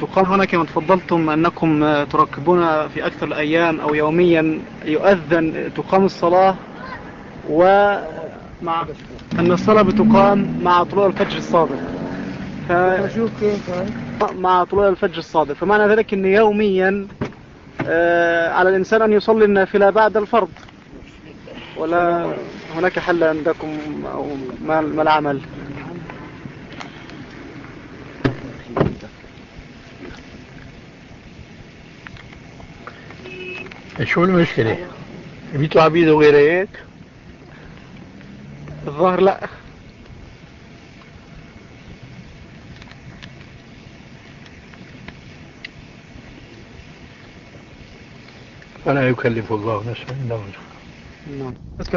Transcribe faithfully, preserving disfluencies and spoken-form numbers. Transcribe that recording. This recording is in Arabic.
تقام هنا كما تفضلتم أنكم تركبون في أكثر الأيام أو يوميا يؤذن تقام الصلاة، ومع أن الصلاة بتقام مع طلوع الفجر الصادق، ف... مع طلوع الفجر الصادق، فمعنى ذلك أن يوميا آه على الإنسان أن يصلي النافلة بعد الفرض، ولا هناك حل عندكم أو ما العمل؟ شو المشكلة؟ بيتوا عبيده غير هيك؟ الظاهر لا. ولا يكلف الله نفسا إلا وسعها. نعم.